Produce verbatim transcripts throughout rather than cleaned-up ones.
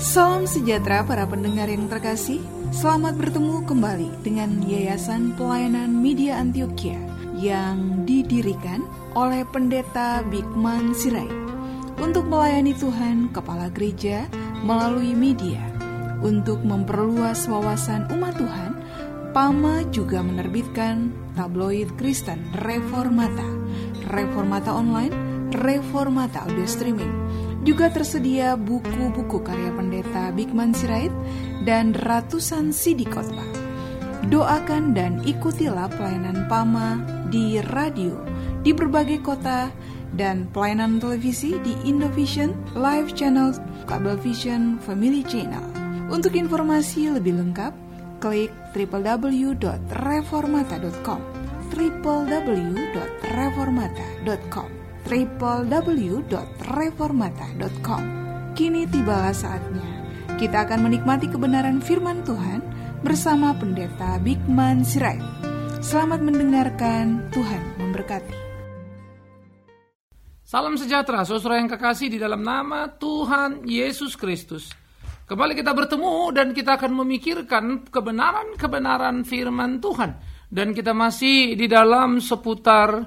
Salam sejahtera para pendengar yang terkasih. Selamat bertemu kembali dengan Yayasan Pelayanan Media Antioquia yang didirikan oleh Pendeta Bigman Sirait untuk melayani Tuhan Kepala Gereja melalui media. Untuk memperluas wawasan umat Tuhan, P A M A juga menerbitkan tabloid Kristen Reformata, Reformata Online, Reformata Audio Streaming. Juga tersedia buku-buku karya Pendeta Bigman Sirait dan ratusan C D khotbah. Doakan dan ikutilah pelayanan P A M A di radio di berbagai kota dan pelayanan televisi di Indovision, Live Channel, Kabelvision, Family Channel. Untuk informasi lebih lengkap, klik w w w dot reformata dot com, w w w dot reformata dot com. w w w dot reformata dot com. Kini tibalah saatnya kita akan menikmati kebenaran firman Tuhan bersama Pendeta Bigman Sirait. Selamat mendengarkan, Tuhan memberkati. Salam sejahtera, saudara yang kekasih di dalam nama Tuhan Yesus Kristus. Kembali kita bertemu dan kita akan memikirkan kebenaran-kebenaran firman Tuhan. Dan kita masih di dalam seputar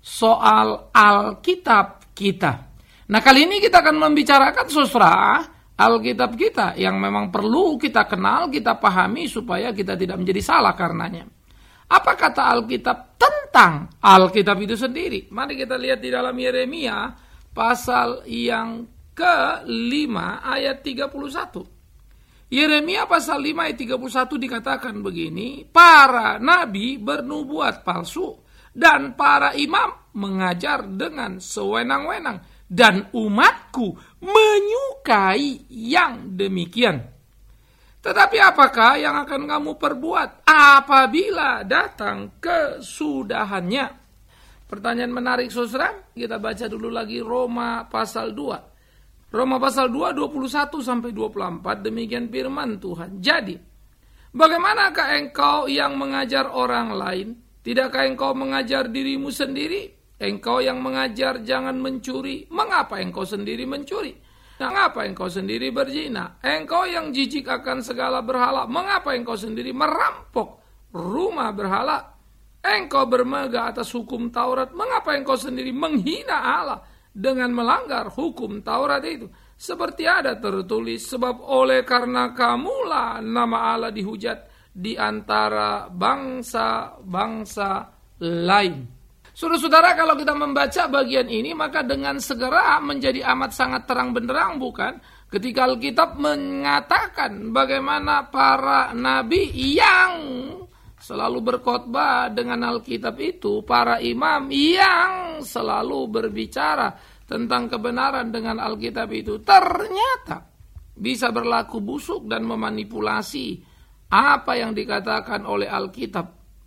soal Alkitab kita. Nah, kali ini kita akan membicarakan saudara Alkitab kita yang memang perlu kita kenal, kita pahami supaya kita tidak menjadi salah karenanya. Apa kata Alkitab tentang Alkitab itu sendiri? Mari kita lihat di dalam Yeremia pasal yang kelima ayat tiga puluh satu. Yeremia pasal lima ayat tiga puluh satu dikatakan begini, para nabi bernubuat palsu dan para imam mengajar dengan sewenang-wenang, dan umatku menyukai yang demikian. Tetapi apakah yang akan kamu perbuat apabila datang kesudahannya? Pertanyaan menarik saudara, kita baca dulu lagi Roma pasal dua. Roma pasal dua, dua puluh satu sampai dua puluh empat, demikian firman Tuhan. Jadi, bagaimanakah engkau yang mengajar orang lain? Tidakkah engkau mengajar dirimu sendiri? Engkau yang mengajar jangan mencuri, mengapa engkau sendiri mencuri? Mengapa engkau sendiri berzina? Engkau yang jijik akan segala berhala, mengapa engkau sendiri merampok rumah berhala? Engkau bermegah atas hukum Taurat, mengapa engkau sendiri menghina Allah dengan melanggar hukum Taurat itu? Seperti ada tertulis, sebab oleh karena kamulah nama Allah dihujat di antara bangsa-bangsa lain. Saudara-saudara, kalau kita membaca bagian ini, maka dengan segera menjadi amat sangat terang benderang, bukan? Ketika Alkitab mengatakan bagaimana para nabi yang selalu berkhotbah dengan Alkitab itu, para imam yang selalu berbicara tentang kebenaran dengan Alkitab itu, ternyata bisa berlaku busuk dan memanipulasi apa yang dikatakan oleh Alkitab.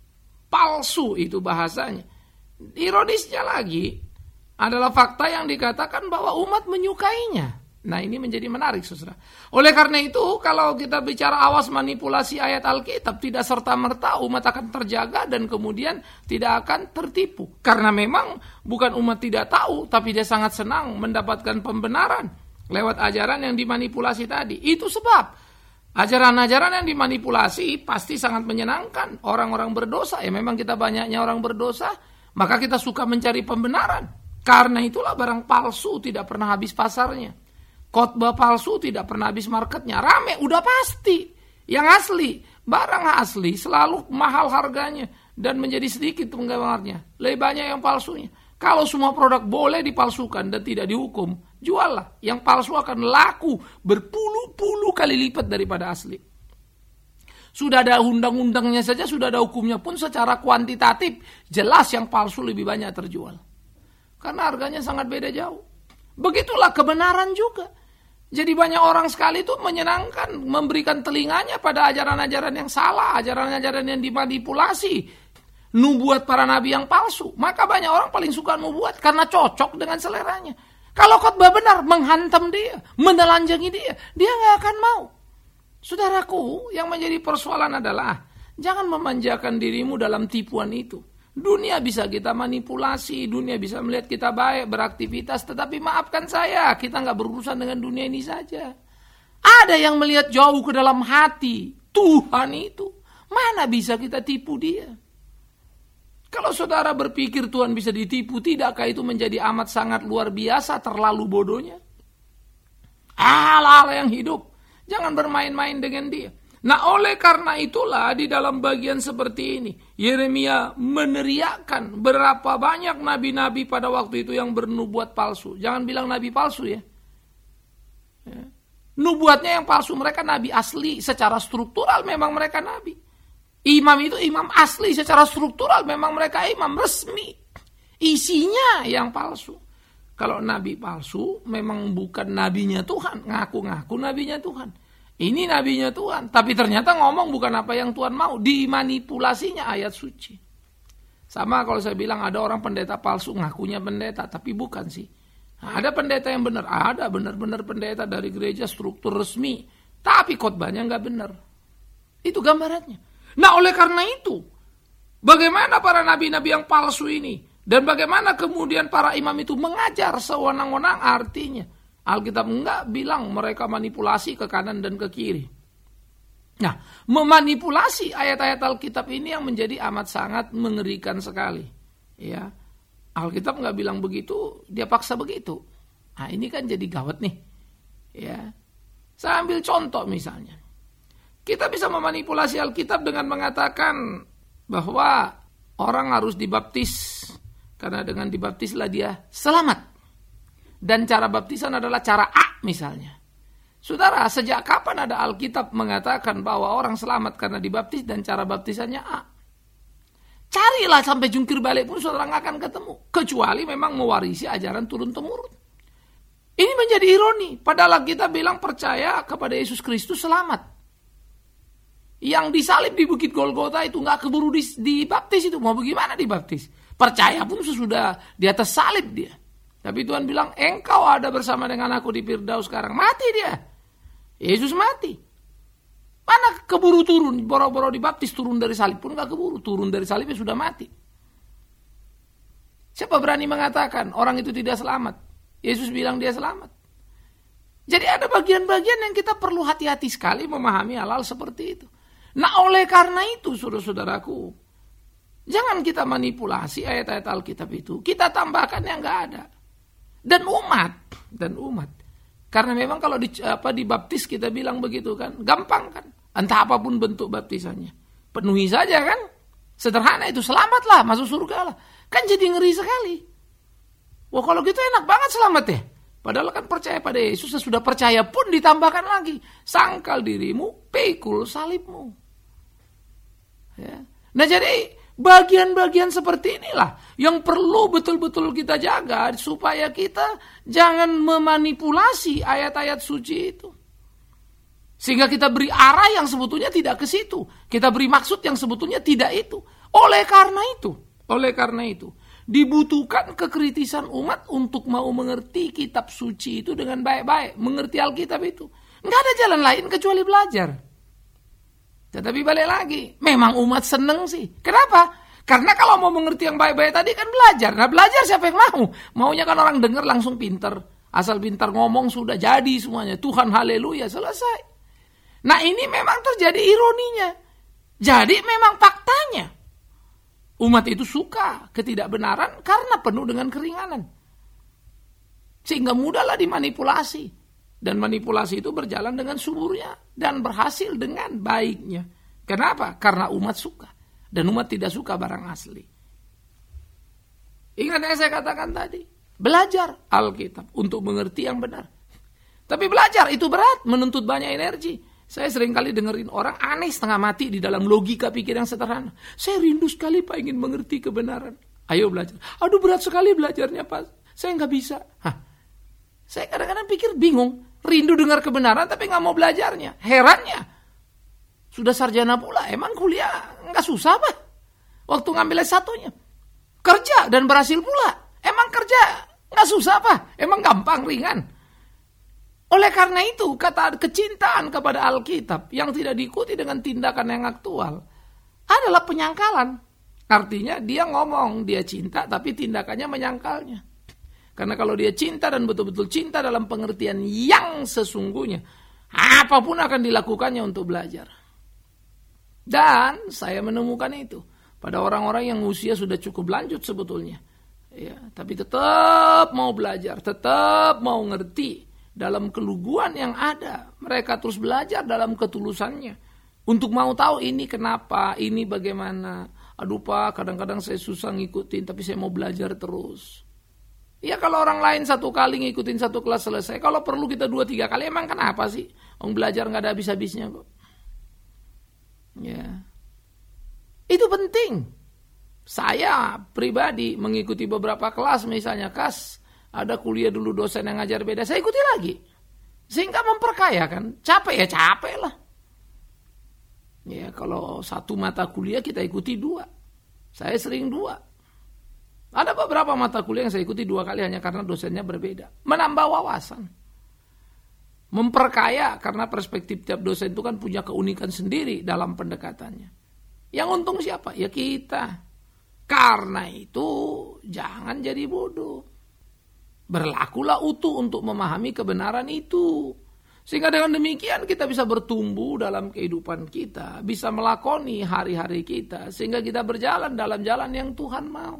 Palsu itu bahasanya. Ironisnya lagi adalah fakta yang dikatakan bahwa umat menyukainya. Nah, ini menjadi menarik, saudara. Oleh karena itu, kalau kita bicara awas manipulasi ayat Alkitab, tidak serta-merta umat akan terjaga dan kemudian tidak akan tertipu. Karena memang bukan umat tidak tahu, tapi dia sangat senang mendapatkan pembenaran lewat ajaran yang dimanipulasi tadi. Itu sebab ajaran-ajaran yang dimanipulasi pasti sangat menyenangkan orang-orang berdosa. Ya memang kita banyaknya orang berdosa, maka kita suka mencari pembenaran. Karena itulah barang palsu tidak pernah habis pasarnya. Khotbah palsu tidak pernah habis marketnya. Rame, udah pasti. Yang asli, barang asli selalu mahal harganya dan menjadi sedikit penggemarnya. Lebih banyak yang palsunya. Kalau semua produk boleh dipalsukan dan tidak dihukum, juallah. Yang palsu akan laku berpuluh-puluh kali lipat daripada asli. Sudah ada undang-undangnya saja, sudah ada hukumnya pun secara kuantitatif. Jelas yang palsu lebih banyak terjual. Karena harganya sangat beda jauh. Begitulah kebenaran juga. Jadi banyak orang sekali itu menyenangkan memberikan telinganya pada ajaran-ajaran yang salah, ajaran-ajaran yang dimanipulasi, nubuat para nabi yang palsu. Maka banyak orang paling suka nubuat karena cocok dengan seleranya. Kalau khotbah benar, menghantam dia, menelanjangi dia, dia gak akan mau. Saudaraku, yang menjadi persoalan adalah jangan memanjakan dirimu dalam tipuan itu. Dunia bisa kita manipulasi, dunia bisa melihat kita baik, beraktivitas, tetapi maafkan saya, kita nggak berurusan dengan dunia ini saja. Ada yang melihat jauh ke dalam hati. Tuhan itu, mana bisa kita tipu dia? Kalau saudara berpikir Tuhan bisa ditipu, tidakkah itu menjadi amat sangat luar biasa, terlalu bodohnya? Allah yang hidup, jangan bermain-main dengan dia. Nah, oleh karena itulah di dalam bagian seperti ini, Yeremia meneriakkan berapa banyak nabi-nabi pada waktu itu yang bernubuat palsu. Jangan bilang nabi palsu ya. ya. Nubuatnya yang palsu, mereka nabi asli, secara struktural memang mereka nabi. Imam itu imam asli, secara struktural memang mereka imam resmi. Isinya yang palsu. Kalau nabi palsu memang bukan nabinya Tuhan, ngaku-ngaku nabinya Tuhan. Ini nabinya Tuhan, tapi ternyata ngomong bukan apa yang Tuhan mau, dimanipulasinya ayat suci. Sama kalau saya bilang ada orang pendeta palsu, ngakunya pendeta, tapi bukan sih. Ada pendeta yang benar, ada benar-benar pendeta dari gereja struktur resmi, tapi khotbahnya nggak benar. Itu gambarannya. Nah, oleh karena itu, bagaimana para nabi-nabi yang palsu ini? Dan bagaimana kemudian para imam itu mengajar sewenang-wenang, artinya Alkitab enggak bilang mereka manipulasi ke kanan dan ke kiri. Nah, memanipulasi ayat-ayat Alkitab ini yang menjadi amat sangat mengerikan sekali. Ya, Alkitab enggak bilang begitu, dia paksa begitu. Nah, ini kan jadi gawat nih. Ya, saya ambil contoh misalnya. Kita bisa memanipulasi Alkitab dengan mengatakan bahwa orang harus dibaptis. Karena dengan dibaptislah dia selamat. Dan cara baptisan adalah cara A misalnya. Saudara, sejak kapan ada Alkitab mengatakan bahwa orang selamat karena dibaptis dan cara baptisannya A? Carilah sampai jungkir balik pun saudara nggak akan ketemu. Kecuali memang mewarisi ajaran turun-temurun. Ini menjadi ironi. Padahal Alkitab bilang percaya kepada Yesus Kristus selamat. Yang disalib di Bukit Golgota itu nggak keburu dibaptis itu. Mau bagaimana dibaptis? Percaya pun sesudah di atas salib dia. Tapi Tuhan bilang, engkau ada bersama dengan aku di Firdaus sekarang. Mati dia. Yesus mati. Mana keburu turun, boro-boro dibaptis turun dari salib pun gak keburu. Turun dari salibnya sudah mati. Siapa berani mengatakan orang itu tidak selamat? Yesus bilang dia selamat. Jadi ada bagian-bagian yang kita perlu hati-hati sekali memahami hal-hal seperti itu. Nah, oleh karena itu saudara-saudaraku, jangan kita manipulasi ayat-ayat Alkitab itu. Kita tambahkan yang gak ada. Dan umat. Dan umat. Karena memang kalau di, apa, dibaptis kita bilang begitu kan. Gampang kan. Entah apapun bentuk baptisannya. Penuhi saja kan. Sederhana itu. Selamatlah. Masuk surga lah. Kan jadi ngeri sekali. Wah, kalau gitu enak banget selamat ya. Padahal kan percaya pada Yesus. Sudah percaya pun ditambahkan lagi. Sangkal dirimu. Pikul salibmu. Ya. Nah jadi bagian-bagian seperti inilah yang perlu betul-betul kita jaga supaya kita jangan memanipulasi ayat-ayat suci itu. Sehingga kita beri arah yang sebetulnya tidak ke situ. Kita beri maksud yang sebetulnya tidak itu. Oleh karena itu, oleh karena itu, dibutuhkan kekritisan umat untuk mau mengerti kitab suci itu dengan baik-baik, mengerti Alkitab itu. Enggak ada jalan lain kecuali belajar. Tetapi balik lagi, memang umat seneng sih. Kenapa? Karena kalau mau mengerti yang baik-baik tadi kan belajar. Nah belajar siapa yang mau? Maunya kan orang dengar langsung pinter. Asal pintar ngomong sudah jadi semuanya. Tuhan haleluya, selesai. Nah ini memang terjadi ironinya. Jadi memang faktanya. Umat itu suka ketidakbenaran karena penuh dengan keringanan. Sehingga mudahlah dimanipulasi. Dan manipulasi itu berjalan dengan suburnya. Dan berhasil dengan baiknya. Kenapa? Karena umat suka. Dan umat tidak suka barang asli. Ingat yang saya katakan tadi. Belajar Alkitab untuk mengerti yang benar. Tapi belajar itu berat. Menuntut banyak energi. Saya sering kali dengerin orang aneh setengah mati di dalam logika pikir yang sederhana. Saya rindu sekali Pak ingin mengerti kebenaran. Ayo belajar. Aduh berat sekali belajarnya Pak. Saya nggak bisa. Hah. Saya kadang-kadang pikir bingung. Rindu dengar kebenaran tapi nggak mau belajarnya. Herannya. Sudah sarjana pula. Emang kuliah nggak susah Pak? Waktu ngambil S satu-nya. Kerja dan berhasil pula. Emang kerja nggak susah Pak? Emang gampang, ringan. Oleh karena itu, kata kecintaan kepada Alkitab yang tidak diikuti dengan tindakan yang aktual adalah penyangkalan. Artinya dia ngomong, dia cinta, tapi tindakannya menyangkalnya. Karena kalau dia cinta dan betul-betul cinta dalam pengertian yang sesungguhnya, Apapun akan dilakukannya untuk belajar. Dan saya menemukan itu pada orang-orang yang usia sudah cukup lanjut sebetulnya. Ya, tapi tetap mau belajar, tetap mau ngerti dalam keluguan yang ada. Mereka terus belajar dalam ketulusannya. Untuk mau tahu ini kenapa, ini bagaimana. Aduh Pak, kadang-kadang saya susah ngikutin, tapi saya mau belajar terus. Ya kalau orang lain satu kali ngikutin satu kelas selesai, kalau perlu kita dua tiga kali, emang kenapa sih? Orang belajar nggak ada habis-habisnya kok. Ya, itu penting. Saya pribadi mengikuti beberapa kelas, misalnya kas, ada kuliah dulu dosen yang ngajar beda, saya ikuti lagi. Sehingga memperkaya kan, capek ya capek lah. Ya kalau satu mata kuliah kita ikuti dua, saya sering dua. Ada beberapa mata kuliah yang saya ikuti dua kali hanya karena dosennya berbeda. Menambah wawasan. Memperkaya karena perspektif tiap dosen itu kan punya keunikan sendiri dalam pendekatannya. Yang untung siapa? Ya kita. Karena itu jangan jadi bodoh. Berlakulah utuh untuk memahami kebenaran itu. Sehingga dengan demikian kita bisa bertumbuh dalam kehidupan kita. Bisa melakoni hari-hari kita. Sehingga kita berjalan dalam jalan yang Tuhan mau.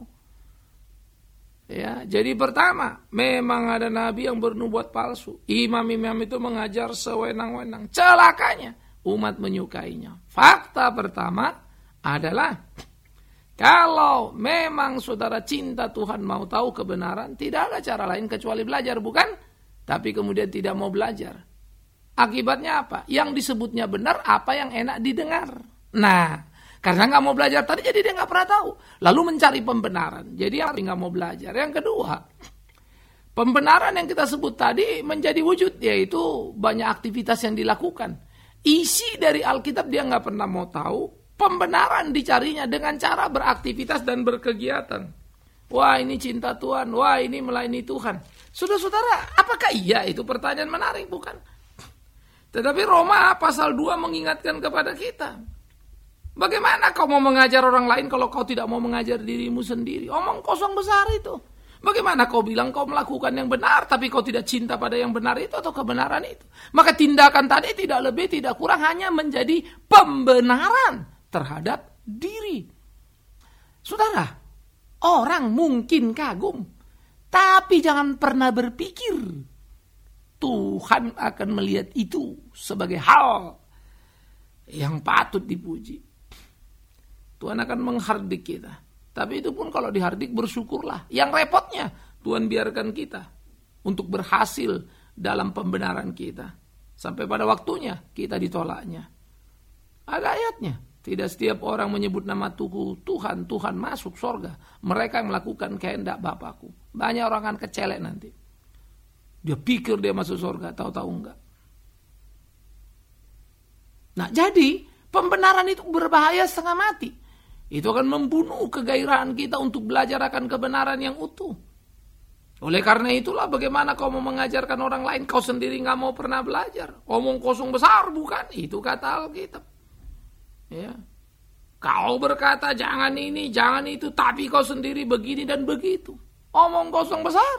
Ya, jadi pertama, memang ada nabi yang bernubuat palsu. Imam-imam itu mengajar sewenang-wenang. Celakanya, umat menyukainya. Fakta pertama adalah, kalau memang saudara cinta Tuhan mau tahu kebenaran, tidak ada cara lain kecuali belajar, bukan? Tapi kemudian tidak mau belajar. Akibatnya apa? Yang disebutnya benar, apa yang enak didengar. Nah, karena nggak mau belajar tadi, jadi dia nggak pernah tahu. Lalu mencari pembenaran. Jadi apa? Nggak mau belajar. Yang kedua, pembenaran yang kita sebut tadi menjadi wujud, yaitu banyak aktivitas yang dilakukan. Isi dari Alkitab dia nggak pernah mau tahu. Pembenaran dicarinya dengan cara beraktivitas dan berkegiatan. Wah ini cinta Tuhan, wah ini melayani Tuhan. Saudara-saudara, apakah iya? Itu pertanyaan menarik, bukan? Tetapi Roma pasal dua mengingatkan kepada kita. Bagaimana kau mau mengajar orang lain kalau kau tidak mau mengajar dirimu sendiri? Omong kosong besar itu. Bagaimana kau bilang kau melakukan yang benar, tapi kau tidak cinta pada yang benar itu atau kebenaran itu? Maka tindakan tadi tidak lebih, tidak kurang, hanya menjadi pembenaran terhadap diri. Saudara, orang mungkin kagum, tapi jangan pernah berpikir Tuhan akan melihat itu sebagai hal yang patut dipuji. Tuhan akan menghardik kita. Tapi itu pun kalau dihardik bersyukurlah. Yang repotnya Tuhan biarkan kita untuk berhasil dalam pembenaran kita. Sampai pada waktunya kita ditolaknya. Ada ayatnya. Tidak setiap orang menyebut nama Tuhan, Tuhan, Tuhan masuk surga. Mereka yang melakukan kehendak Bapakku. Banyak orang akan kecelek nanti. Dia pikir dia masuk surga, tahu-tahu enggak. Nah jadi pembenaran itu berbahaya setengah mati. Itu akan membunuh kegairahan kita untuk belajar akan kebenaran yang utuh. Oleh karena itulah bagaimana kau mau mengajarkan orang lain, kau sendiri gak mau pernah belajar. Omong kosong besar, bukan? Itu kata Alkitab. Ya. Kau berkata jangan ini, jangan itu, tapi kau sendiri begini dan begitu. Omong kosong besar.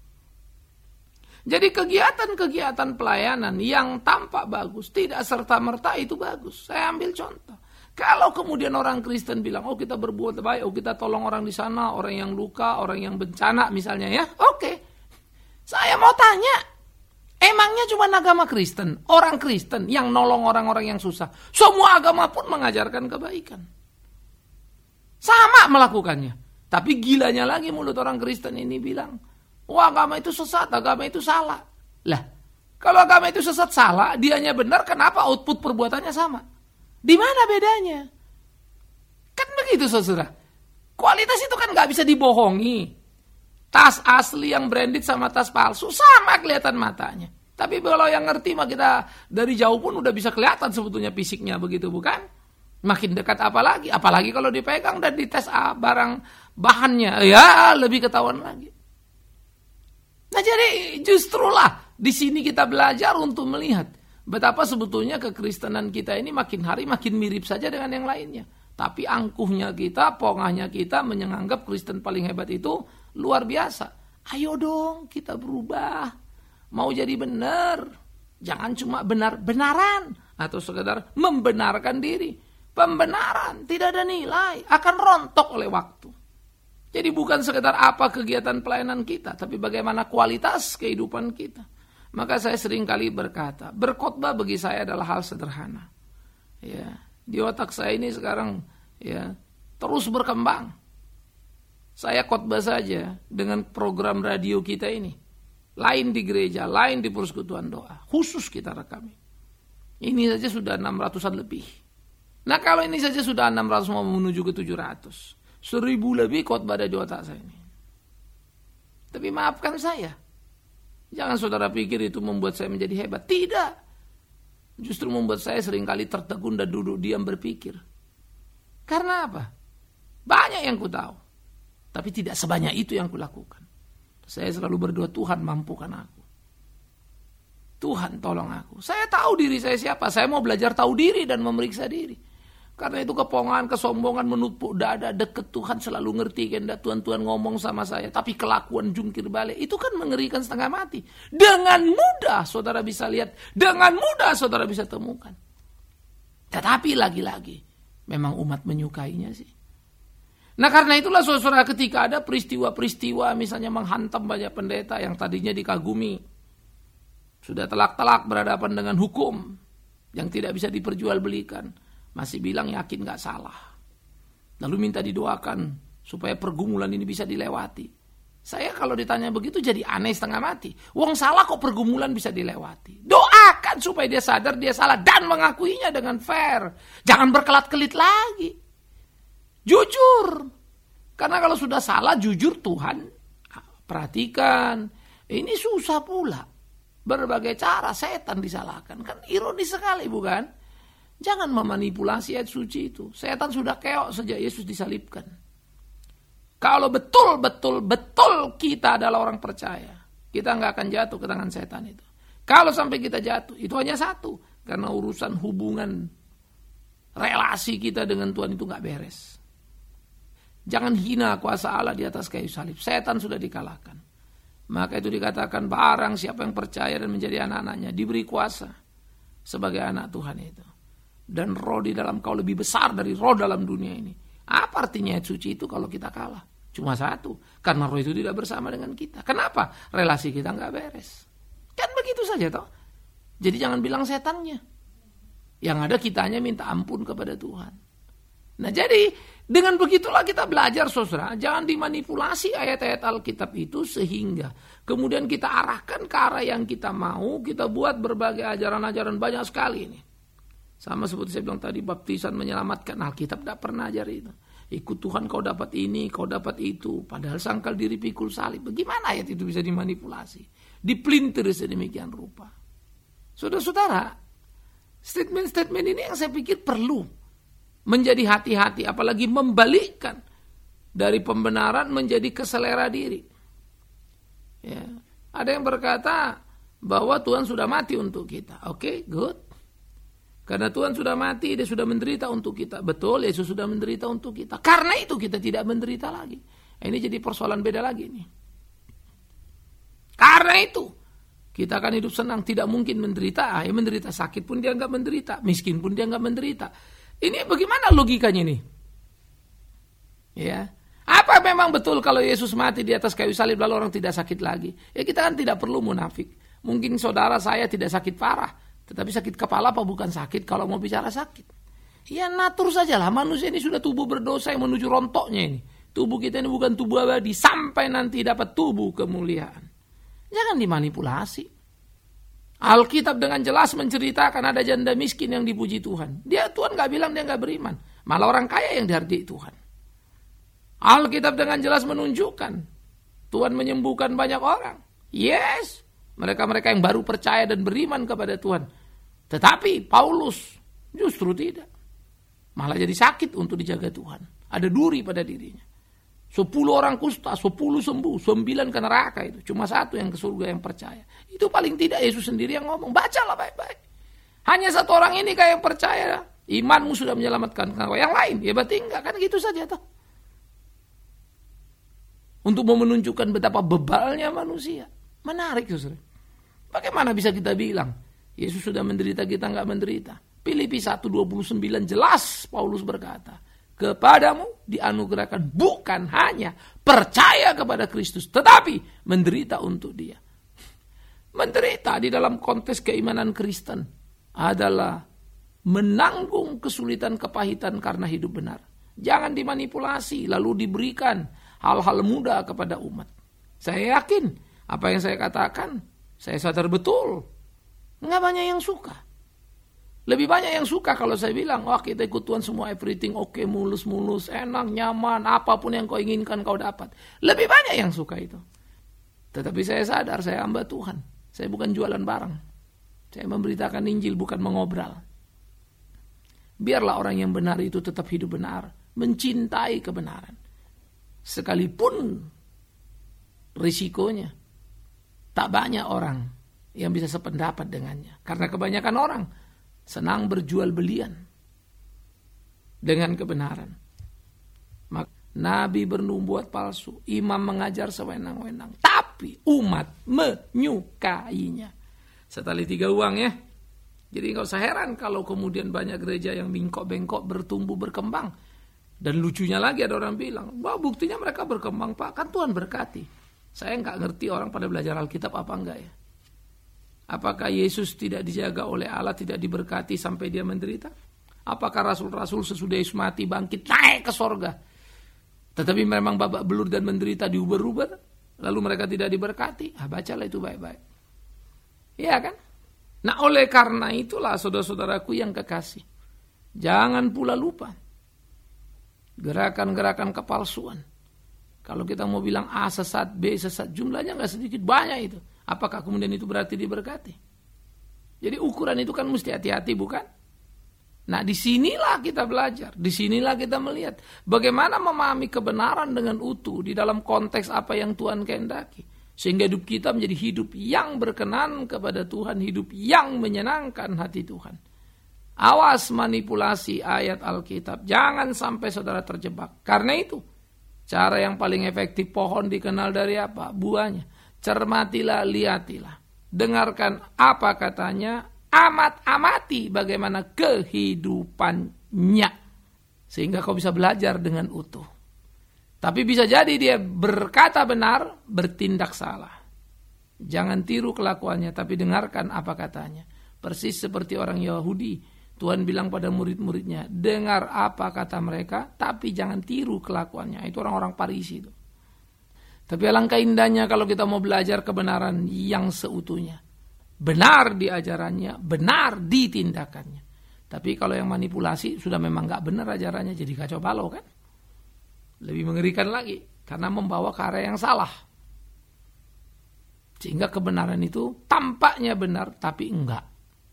Jadi kegiatan-kegiatan pelayanan yang tampak bagus, tidak serta-merta itu bagus. Saya ambil contoh. Kalau kemudian orang Kristen bilang, oh kita berbuat baik, oh kita tolong orang di sana, orang yang luka, orang yang bencana misalnya ya. Oke, saya mau tanya, emangnya cuma agama Kristen, orang Kristen yang nolong orang-orang yang susah? Semua agama pun mengajarkan kebaikan. Sama melakukannya. Tapi gilanya lagi mulut orang Kristen ini bilang, wah agama itu sesat, agama itu salah. Lah, kalau agama itu sesat salah, dianya benar, kenapa output perbuatannya sama? Di mana bedanya? Kan begitu saudara. Kualitas itu kan gak bisa dibohongi. Tas asli yang branded sama tas palsu sama kelihatan matanya. Tapi kalau yang ngerti mah kita dari jauh pun udah bisa kelihatan sebetulnya fisiknya, begitu bukan? Makin dekat apalagi, apalagi kalau dipegang dan dites ah, barang bahannya, ya lebih ketahuan lagi. Nah jadi justrulah di sini kita belajar untuk melihat betapa sebetulnya kekristenan kita ini makin hari makin mirip saja dengan yang lainnya. Tapi angkuhnya kita, pongahnya kita menganggap Kristen paling hebat itu luar biasa. Ayo dong kita berubah. Mau jadi benar. Jangan cuma benar-benaran atau sekedar membenarkan diri. Pembenaran tidak ada nilai, akan rontok oleh waktu. Jadi bukan sekedar apa kegiatan pelayanan kita, tapi bagaimana kualitas kehidupan kita. Maka saya sering kali berkata, berkhotbah bagi saya adalah hal sederhana. Ya, di otak saya ini sekarang ya terus berkembang. Saya khotbah saja dengan program radio kita ini. Lain di gereja, lain di persekutuan doa. Khusus kita rekam. Ini saja sudah enam ratusan lebih. Nah kalau ini saja sudah enam ratus mau menuju ke tujuh ratus. Seribu lebih khotbah ada di otak saya ini. Tapi maafkan saya. Jangan saudara pikir itu membuat saya menjadi hebat. Tidak. Justru membuat saya seringkali tertegun dan duduk diam berpikir. Karena apa? Banyak yang ku tahu. Tapi tidak sebanyak itu yang kulakukan. Saya selalu berdoa, Tuhan mampukan aku. Tuhan tolong aku. Saya tahu diri saya siapa. Saya mau belajar tahu diri dan memeriksa diri. Karena itu kepongan, kesombongan, menumpuk dada, deket Tuhan selalu ngerti. Kehendak Tuhan, Tuhan ngomong sama saya. Tapi kelakuan jungkir balik, itu kan mengerikan setengah mati. Dengan mudah saudara bisa lihat. Dengan mudah saudara bisa temukan. Tetapi lagi-lagi, memang umat menyukainya sih. Nah karena itulah saudara ketika ada peristiwa-peristiwa misalnya menghantam banyak pendeta yang tadinya dikagumi. Sudah telak-telak berhadapan dengan hukum yang tidak bisa diperjualbelikan. Masih bilang yakin gak salah. Lalu minta didoakan supaya pergumulan ini bisa dilewati. Saya kalau ditanya begitu jadi aneh setengah mati. Wong salah kok pergumulan bisa dilewati. Doakan supaya dia sadar dia salah dan mengakuinya dengan fair. Jangan berkelat-kelit lagi. Jujur. Karena kalau sudah salah jujur Tuhan perhatikan. Ini susah pula. Berbagai cara setan disalahkan. Kan ironis sekali bukan? Jangan memanipulasi ayat suci itu. Setan sudah keok sejak Yesus disalibkan. Kalau betul-betul betul kita adalah orang percaya, kita nggak akan jatuh ke tangan setan itu. Kalau sampai kita jatuh, itu hanya satu. Karena urusan hubungan relasi kita dengan Tuhan itu nggak beres. Jangan hina kuasa Allah di atas kayu salib. Setan sudah dikalahkan. Maka itu dikatakan barang siapa yang percaya dan menjadi anak-anaknya diberi kuasa sebagai anak Tuhan itu. Dan roh di dalam kau lebih besar dari roh dalam dunia ini. Apa artinya ayat suci itu kalau kita kalah? Cuma satu. Karena roh itu tidak bersama dengan kita. Kenapa? Relasi kita nggak beres. Kan begitu saja toh. Jadi jangan bilang setannya. Yang ada kitanya minta ampun kepada Tuhan. Nah jadi dengan begitulah kita belajar saudara. Jangan dimanipulasi ayat-ayat Alkitab itu sehingga kemudian kita arahkan ke arah yang kita mau. Kita buat berbagai ajaran-ajaran banyak sekali ini. Sama seperti saya bilang tadi, baptisan menyelamatkan. Alkitab tidak pernah ajar itu. Ikut Tuhan kau dapat ini, kau dapat itu. Padahal sangkal diri pikul salib. Bagaimana ayat itu bisa dimanipulasi? Dipelintir sedemikian rupa. Saudara-saudara, statement-statement ini yang saya pikir perlu menjadi hati-hati. Apalagi membalikkan dari pembenaran menjadi keselera diri. Ya. Ada yang berkata bahwa Tuhan sudah mati untuk kita. Oke, okay, good. Karena Tuhan sudah mati, dia sudah menderita untuk kita. Betul, Yesus sudah menderita untuk kita. Karena itu kita tidak menderita lagi. Ini jadi persoalan beda lagi nih. Karena itu kita akan hidup senang. Tidak mungkin menderita. Ya menderita sakit pun dia nggak menderita. Miskin pun dia nggak menderita. Ini bagaimana logikanya nih? Ya, apa memang betul kalau Yesus mati di atas kayu salib lalu orang tidak sakit lagi? Ya kita kan tidak perlu munafik. Mungkin saudara saya tidak sakit parah. Tetapi sakit kepala apa bukan sakit kalau mau bicara sakit. Ya natur sajalah manusia ini sudah tubuh berdosa yang menuju rontoknya ini. Tubuh kita ini bukan tubuh abadi sampai nanti dapat tubuh kemuliaan. Jangan dimanipulasi. Alkitab dengan jelas menceritakan ada janda miskin yang dipuji Tuhan. Dia Tuhan gak bilang dia gak beriman. Malah orang kaya yang dihargai Tuhan. Alkitab dengan jelas menunjukkan Tuhan menyembuhkan banyak orang. Yes. Mereka-mereka yang baru percaya dan beriman kepada Tuhan. Tetapi Paulus justru tidak. Malah jadi sakit untuk dijaga Tuhan. Ada duri pada dirinya. Sepuluh orang kusta, sepuluh sembuh, sembilan ke neraka itu. Cuma satu yang ke surga yang percaya. Itu paling tidak Yesus sendiri yang ngomong. Bacalah baik-baik. Hanya satu orang ini kayak yang percaya. Imanmu sudah menyelamatkan kau. Yang lain, ya berarti enggak. Kan gitu saja toh. Untuk menunjukkan betapa bebalnya manusia. Menarik saudara. Bagaimana bisa kita bilang Yesus sudah menderita, kita nggak menderita. Filipi satu dua puluh sembilan jelas Paulus berkata, kepadamu dianugerahkan bukan hanya percaya kepada Kristus, tetapi menderita untuk Dia. Menderita di dalam konteks keimanan Kristen adalah menanggung kesulitan kepahitan karena hidup benar. Jangan dimanipulasi lalu diberikan hal-hal mudah kepada umat. Saya yakin apa yang saya katakan, saya sadar betul. Nggak banyak yang suka. Lebih banyak yang suka kalau saya bilang, wah kita ikut Tuhan semua everything oke, okay, mulus-mulus, enak, nyaman, apapun yang kau inginkan kau dapat. Lebih banyak yang suka itu. Tetapi saya sadar saya hamba Tuhan. Saya bukan jualan barang. Saya memberitakan Injil, bukan mengobral. Biarlah orang yang benar itu tetap hidup benar, mencintai kebenaran. Sekalipun risikonya tak banyak orang yang bisa sependapat dengannya. Karena kebanyakan orang senang berjual belian dengan kebenaran. Maka Nabi bernubuat palsu, imam mengajar sewenang-wenang, tapi umat menyukainya. Setali tiga uang ya. Jadi nggak usah heran kalau kemudian banyak gereja yang bengkok-bengkok, bertumbuh, berkembang. Dan lucunya lagi ada orang bilang, wah buktinya mereka berkembang Pak, kan Tuhan berkati. Saya nggak ngerti orang pada belajar Alkitab apa enggak ya. Apakah Yesus tidak dijaga oleh Allah, tidak diberkati sampai dia menderita? Apakah rasul-rasul sesudah Yesus mati bangkit naik ke sorga, tetapi memang babak belur dan menderita diuber-uber, lalu mereka tidak diberkati? Ah, bacalah itu baik-baik. Iya kan? Nah oleh karena itulah saudara-saudaraku yang kekasih, jangan pula lupa gerakan-gerakan kepalsuan. Kalau kita mau bilang A sesat, B sesat, jumlahnya nggak sedikit, banyak itu. Apakah kemudian itu berarti diberkati? Jadi ukuran itu kan mesti hati-hati, bukan? Nah disinilah kita belajar, disinilah kita melihat bagaimana memahami kebenaran dengan utuh di dalam konteks apa yang Tuhan kehendaki. Sehingga hidup kita menjadi hidup yang berkenan kepada Tuhan, hidup yang menyenangkan hati Tuhan. Awas manipulasi ayat Alkitab, jangan sampai saudara terjebak. Karena itu, cara yang paling efektif, pohon dikenal dari apa? Buahnya. Cermatilah, lihatilah. Dengarkan apa katanya, amat-amati bagaimana kehidupannya. Sehingga kau bisa belajar dengan utuh. Tapi bisa jadi dia berkata benar, bertindak salah. Jangan tiru kelakuannya, tapi dengarkan apa katanya. Persis seperti orang Yahudi, Tuhan bilang pada murid-muridnya, dengar apa kata mereka, tapi jangan tiru kelakuannya. Itu orang-orang Farisi itu. Tapi alangkah indahnya kalau kita mau belajar kebenaran yang seutuhnya. Benar di ajarannya, benar di tindakannya. Tapi kalau yang manipulasi sudah memang gak benar ajarannya, jadi kacau balau kan? Lebih mengerikan lagi, karena membawa ke arah yang salah. Sehingga kebenaran itu tampaknya benar, tapi enggak.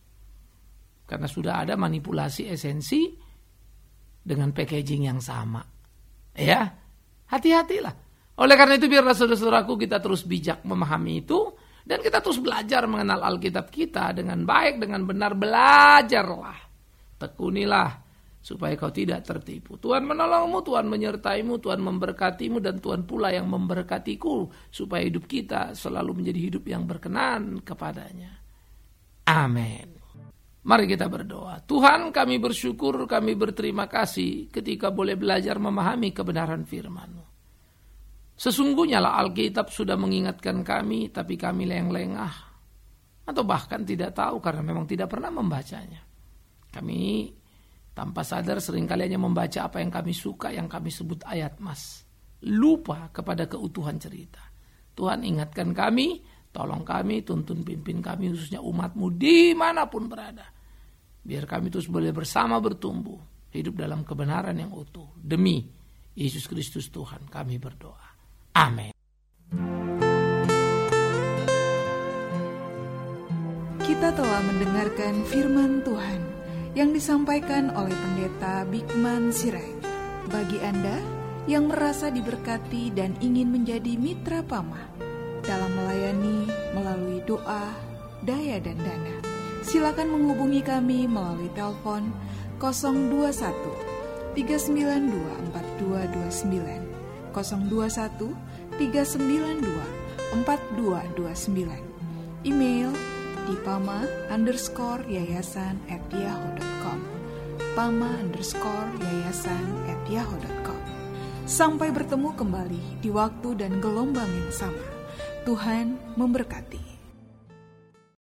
Karena sudah ada manipulasi esensi dengan packaging yang sama. Ya, hati-hatilah. Oleh karena itu biarlah saudara-saudaraku kita terus bijak memahami itu. Dan kita terus belajar mengenal Alkitab kita dengan baik, dengan benar. Belajarlah, tekunilah supaya kau tidak tertipu. Tuhan menolongmu, Tuhan menyertaimu, Tuhan memberkatimu, dan Tuhan pula yang memberkatiku, supaya hidup kita selalu menjadi hidup yang berkenan kepadanya. Amin. Mari kita berdoa. Tuhan, kami bersyukur, kami berterima kasih ketika boleh belajar memahami kebenaran firman-Mu. Sesungguhnya lah Alkitab sudah mengingatkan kami, tapi kami lengah-lengah, atau bahkan tidak tahu karena memang tidak pernah membacanya. Kami tanpa sadar seringkali hanya membaca apa yang kami suka, yang kami sebut ayat mas. Lupa kepada keutuhan cerita. Tuhan ingatkan kami, tolong kami, tuntun pimpin kami, khususnya umat-Mu dimanapun berada. Biar kami terus boleh bersama bertumbuh, hidup dalam kebenaran yang utuh. Demi Yesus Kristus Tuhan kami berdoa. Amin. Kita telah mendengarkan firman Tuhan yang disampaikan oleh Pendeta Bikman Sirait. Bagi Anda yang merasa diberkati dan ingin menjadi mitra Pamah dalam melayani melalui doa, daya dan dana, silakan menghubungi kami melalui telepon nol dua satu tiga sembilan dua empat dua dua sembilan, nol dua satu tiga sembilan dua empat dua dua sembilan, email di pama underscore yayasan at yahoo dot com. Pama underscore yayasan at yahoo dot com. Sampai bertemu kembali di waktu dan gelombang yang sama. Tuhan memberkati.